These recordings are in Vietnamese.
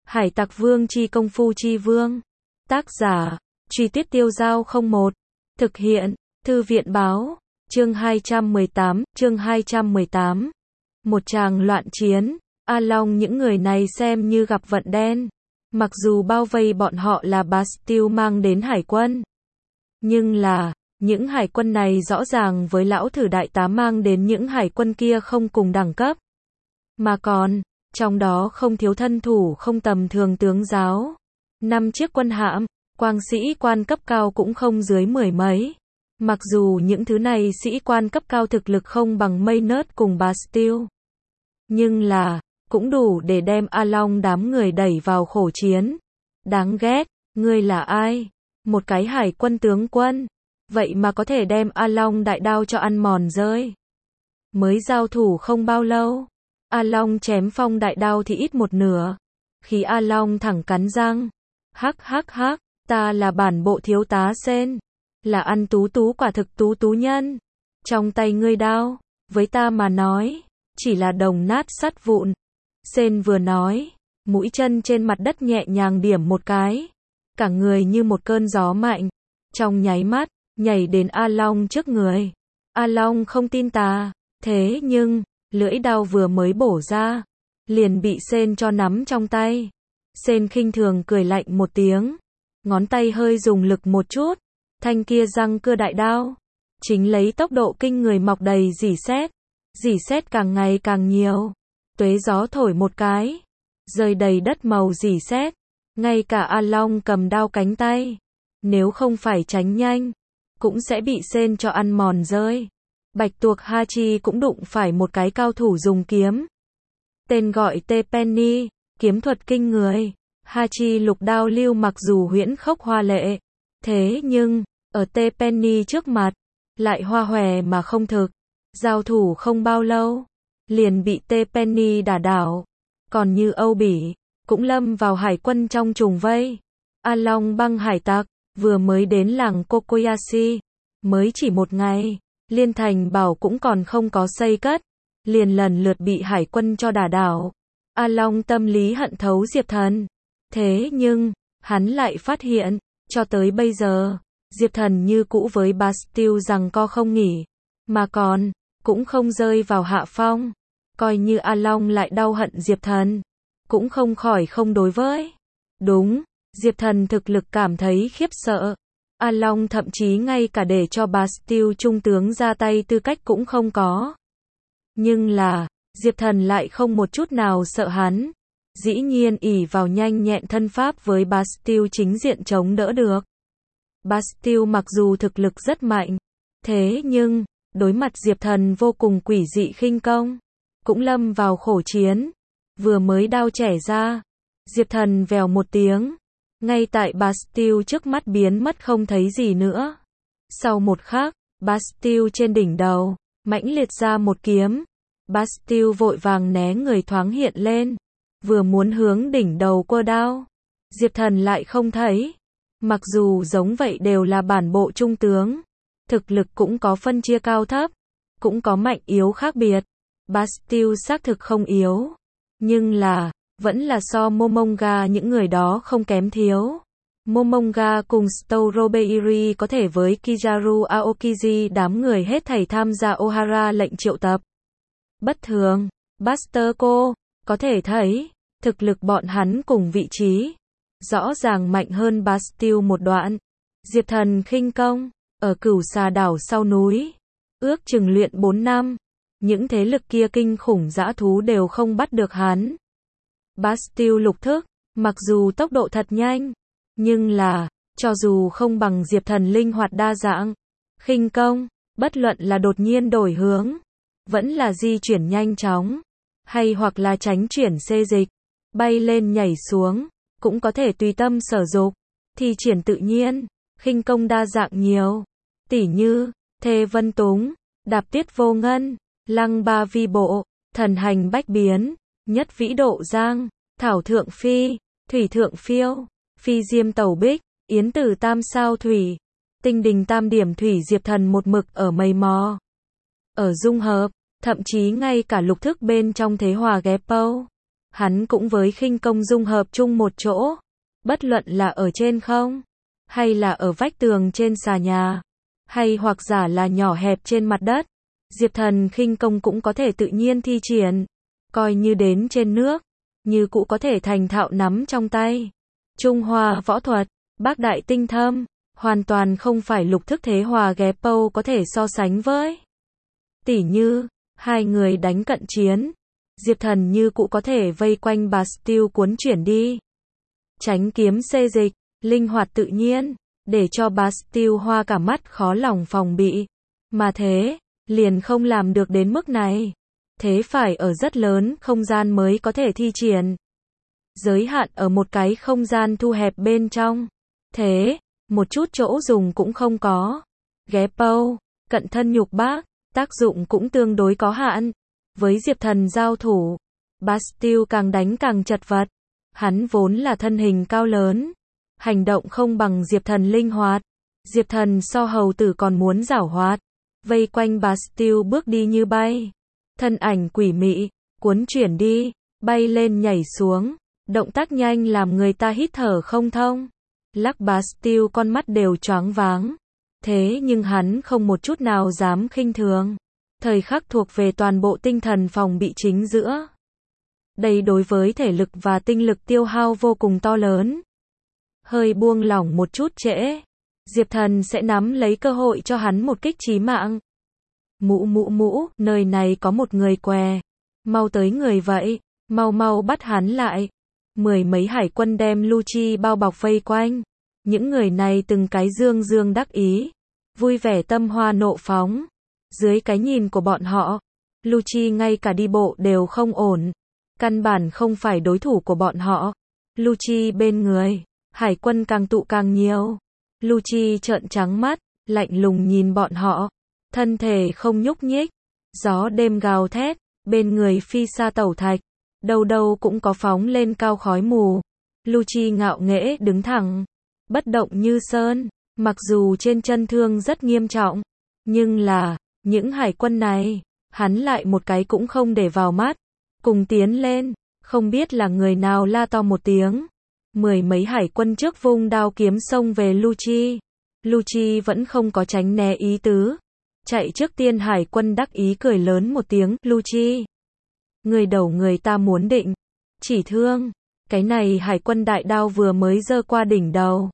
Hải Tặc Vương chi công phu chi vương. Tác giả, Truy Tuyết Tiêu Giao 01. Thực hiện, Thư viện Báo. Chương 218. Một tràng loạn chiến. A Long những người này xem như gặp vận đen. Mặc dù bao vây bọn họ là Bastille mang đến hải quân. Nhưng là, những hải quân này rõ ràng với lão thử đại tá mang đến những hải quân kia không cùng đẳng cấp. Mà còn, trong đó không thiếu thân thủ không tầm thường tướng giáo. 5 chiếc quân hạm, quang sĩ quan cấp cao cũng không dưới 10 mấy. Mặc dù những thứ này sĩ quan cấp cao thực lực không bằng Maynard cùng Bastille. Nhưng là, cũng đủ để đem A Long đám người đẩy vào khổ chiến. Đáng ghét, ngươi là ai? Một cái hải quân tướng quân. Vậy mà có thể đem A Long đại đao cho ăn mòn rơi. Mới giao thủ không bao lâu. A Long chém phong đại đao thì ít một nửa. Khi A Long thẳng cắn răng. Hắc, ta là bản bộ thiếu tá Sen. Là ăn tú quả thực tú nhân. Trong tay ngươi đao, với ta mà nói, chỉ là đồng nát sắt vụn. Sen vừa nói, mũi chân trên mặt đất nhẹ nhàng điểm một cái. Cả người như một cơn gió mạnh. Trong nháy mắt, nhảy đến A Long trước người. A Long không tin tà. Thế nhưng, lưỡi đao vừa mới bổ ra, liền bị Sen cho nắm trong tay. Sen khinh thường cười lạnh một tiếng. Ngón tay hơi dùng lực một chút. Thanh kia răng cưa đại đao. Chính lấy tốc độ kinh người mọc đầy rỉ sét. Rỉ sét càng ngày càng nhiều. Tuế gió thổi một cái. Rơi đầy đất màu rỉ sét. Ngay cả A Long cầm đao cánh tay. Nếu không phải tránh nhanh, cũng sẽ bị Sen cho ăn mòn rơi. Bạch tuộc Hachi cũng đụng phải một cái cao thủ dùng kiếm. Tên gọi T-Penny, kiếm thuật kinh người. Hachi lục đao lưu mặc dù huyễn khốc hoa lệ. Thế nhưng, ở T-Penny trước mặt, lại hoa hòe mà không thực. Giao thủ không bao lâu, liền bị T-Penny đả đảo. Còn như Âu Bỉ, cũng lâm vào hải quân trong trùng vây. A Long băng hải tặc, vừa mới đến làng Kokoyashi. Mới chỉ một ngày, Liên Thành Bảo cũng còn không có xây cất. Liền lần lượt bị hải quân cho đả đảo. A Long tâm lý hận thấu Diệp Thần. Thế nhưng, hắn lại phát hiện, cho tới bây giờ, Diệp Thần như cũ với Bastille rằng co không nghỉ. Mà còn, cũng không rơi vào hạ phong. Coi như A Long lại đau hận Diệp Thần, cũng không khỏi không đối với. Đúng, Diệp Thần thực lực cảm thấy khiếp sợ. A Long thậm chí ngay cả để cho Bastille trung tướng ra tay tư cách cũng không có. Nhưng là, Diệp Thần lại không một chút nào sợ hắn. Dĩ nhiên ỷ vào nhanh nhẹn thân pháp với Bastille chính diện chống đỡ được. Bastille mặc dù thực lực rất mạnh, thế nhưng, đối mặt Diệp Thần vô cùng quỷ dị khinh công, cũng lâm vào khổ chiến. Vừa mới đao chẻ ra, Diệp Thần vèo một tiếng, ngay tại Bastille trước mắt biến mất không thấy gì nữa. Sau một khắc, Bastille trên đỉnh đầu, mãnh liệt ra một kiếm. Bastille vội vàng né người thoáng hiện lên, vừa muốn hướng đỉnh đầu quơ đao. Diệp Thần lại không thấy. Mặc dù giống vậy đều là bản bộ trung tướng, thực lực cũng có phân chia cao thấp, cũng có mạnh yếu khác biệt. Bastille xác thực không yếu, nhưng là, vẫn là so Momonga những người đó không kém thiếu. Momonga cùng Storobeiri có thể với Kizaru Aokiji đám người hết thảy tham gia Ohara lệnh triệu tập. Bất thường, Buster cô, có thể thấy, thực lực bọn hắn cùng vị trí, rõ ràng mạnh hơn Bastille một đoạn. Diệp Thần khinh công, ở Cửu Xà đảo sau núi, ước chừng luyện 4 năm, những thế lực kia kinh khủng dã thú đều không bắt được hắn. Bastille lục thức, mặc dù tốc độ thật nhanh, nhưng là, cho dù không bằng Diệp Thần linh hoạt đa dạng, khinh công, bất luận là đột nhiên đổi hướng, vẫn là di chuyển nhanh chóng, hay hoặc là tránh chuyển xê dịch, bay lên nhảy xuống, cũng có thể tùy tâm sở dục, thi triển tự nhiên, khinh công đa dạng nhiều, tỉ như, Thê Vân Túng, Đạp Tiết Vô Ngân, Lăng Ba Vi Bộ, Thần Hành Bách Biến, Nhất Vĩ Độ Giang, Thảo Thượng Phi, Thủy Thượng Phiêu, Phi Diêm Tẩu Bích, Yến Tử Tam Sao Thủy, Tinh Đình Tam Điểm Thủy. Diệp Thần một mực ở mây mò, ở dung hợp, thậm chí ngay cả lục thức bên trong thế hòa ghép pâu, Hắn cũng với khinh công dung hợp chung một chỗ. Bất luận là ở trên không, hay là ở vách tường trên xà nhà, hay hoặc giả là nhỏ hẹp trên mặt đất, Diệp Thần khinh công cũng có thể tự nhiên thi triển. Coi như đến trên nước, như cũ có thể thành thạo nắm trong tay. Trung Hoa võ thuật, bác đại tinh thâm, hoàn toàn không phải Lục Thức Thế Hòa ghé Pâu có thể so sánh với. Tỉ như, hai người đánh cận chiến, Diệp Thần như cũ có thể vây quanh Bastille cuốn chuyển đi. Tránh kiếm xê dịch, linh hoạt tự nhiên, để cho Bastille hoa cả mắt khó lòng phòng bị. Mà thế, liền không làm được đến mức này. Thế phải ở rất lớn không gian mới có thể thi triển. Giới hạn ở một cái không gian thu hẹp bên trong. Thế, một chút chỗ dùng cũng không có. Ghé Pâu, cận thân nhục bác, tác dụng cũng tương đối có hạn. Với Diệp Thần giao thủ, Bastille càng đánh càng chật vật. Hắn vốn là thân hình cao lớn, hành động không bằng Diệp Thần linh hoạt. Diệp Thần so hầu tử còn muốn giảo hoạt, vây quanh Bastille bước đi như bay. Thân ảnh quỷ mị, cuốn chuyển đi, bay lên nhảy xuống, động tác nhanh làm người ta hít thở không thông. Lắc Bastille con mắt đều choáng váng. Thế nhưng hắn không một chút nào dám khinh thường. Thời khắc thuộc về toàn bộ tinh thần phòng bị chính giữa. Đây đối với thể lực và tinh lực tiêu hao vô cùng to lớn. Hơi buông lỏng một chút trễ, Diệp Thần sẽ nắm lấy cơ hội cho hắn một kích chí mạng. Mũ, nơi này có một người què. Mau tới người vậy, mau bắt hắn lại. Mười mấy hải quân đem Lucci bao bọc vây quanh. Những người này từng cái dương đắc ý, vui vẻ tâm hoa nộ phóng. Dưới cái nhìn của bọn họ, Lucci ngay cả đi bộ đều không ổn. Căn bản không phải đối thủ của bọn họ. Lucci bên người, hải quân càng tụ càng nhiều. Lucci trợn trắng mắt, lạnh lùng nhìn bọn họ. Thân thể không nhúc nhích. Gió đêm gào thét, bên người phi sa tẩu thạch. Đâu đâu cũng có phóng lên cao khói mù. Lucci ngạo nghễ đứng thẳng, bất động như sơn. Mặc dù trên chân thương rất nghiêm trọng, nhưng là, những hải quân này, hắn lại một cái cũng không để vào mắt. Cùng tiến lên, không biết là người nào la to một tiếng. Mười mấy hải quân trước vung đao kiếm xông về Lucci. Lucci vẫn không có tránh né ý tứ. Chạy trước tiên hải quân đắc ý cười lớn một tiếng, Lucci. Người đầu người ta muốn định. Chỉ thương. Cái này hải quân đại đao vừa mới giơ qua đỉnh đầu.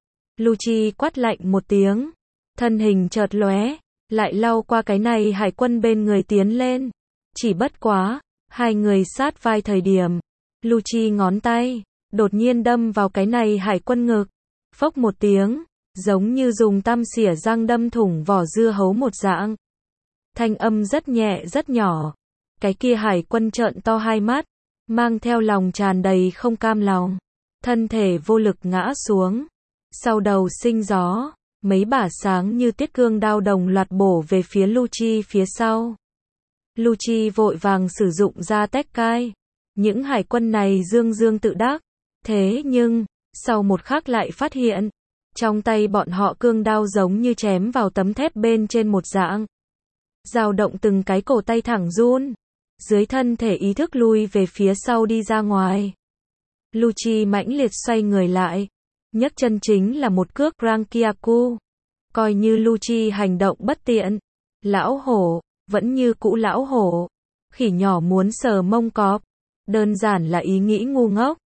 Lucci quát lạnh một tiếng. Thân hình chợt lóe. Lại lao qua cái này hải quân bên người tiến lên. Chỉ bất quá. Hai người sát vai thời điểm. Lucci ngón tay. Đột nhiên đâm vào cái này hải quân ngực. Phốc một tiếng. Giống như dùng tăm xỉa răng đâm thủng vỏ dưa hấu một dạng. Thanh âm rất nhẹ rất nhỏ. Cái kia hải quân trợn to hai mắt. Mang theo lòng tràn đầy không cam lòng. Thân thể vô lực ngã xuống. Sau đầu sinh gió. Mấy bả sáng như tiết cương đao đồng loạt bổ về phía Lucci phía sau. Lucci vội vàng sử dụng ra tét cai. Những hải quân này dương tự đắc. Thế nhưng, sau một khắc lại phát hiện, trong tay bọn họ cương đao giống như chém vào tấm thép bên trên một dạng. Dao động từng cái cổ tay thẳng run. Dưới thân thể ý thức lui về phía sau đi ra ngoài. Lucci mãnh liệt xoay người lại. Nhấc chân chính là một cước Rankiaku. Coi như Lucci hành động bất tiện. Lão hổ, vẫn như cũ lão hổ. Khỉ nhỏ muốn sờ mông cọp. Đơn giản là ý nghĩ ngu ngốc.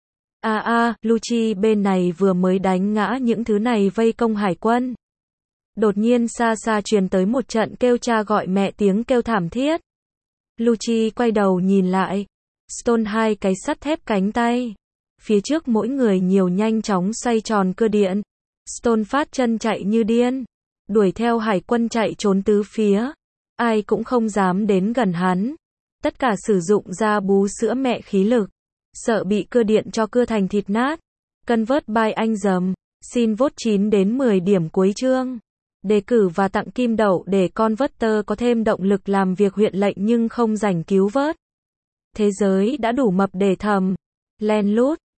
Lucci bên này vừa mới đánh ngã những thứ này vây công hải quân. Đột nhiên xa xa truyền tới một trận kêu cha gọi mẹ tiếng kêu thảm thiết. Lucci quay đầu nhìn lại. Stone hai cái sắt thép cánh tay. Phía trước mỗi người nhiều nhanh chóng xoay tròn cơ điện. Stone phát chân chạy như điên. Đuổi theo hải quân chạy trốn tứ phía. Ai cũng không dám đến gần hắn. Tất cả sử dụng ra bú sữa mẹ khí lực. Sợ bị cưa điện cho cưa thành thịt nát. Convert by anh dầm. Xin vote 9 đến 10 điểm cuối chương. Đề cử và tặng kim đậu để Converter có thêm động lực làm việc huyện lệnh nhưng không rảnh cứu vớt. Thế giới đã đủ mập để thầm. Len lút.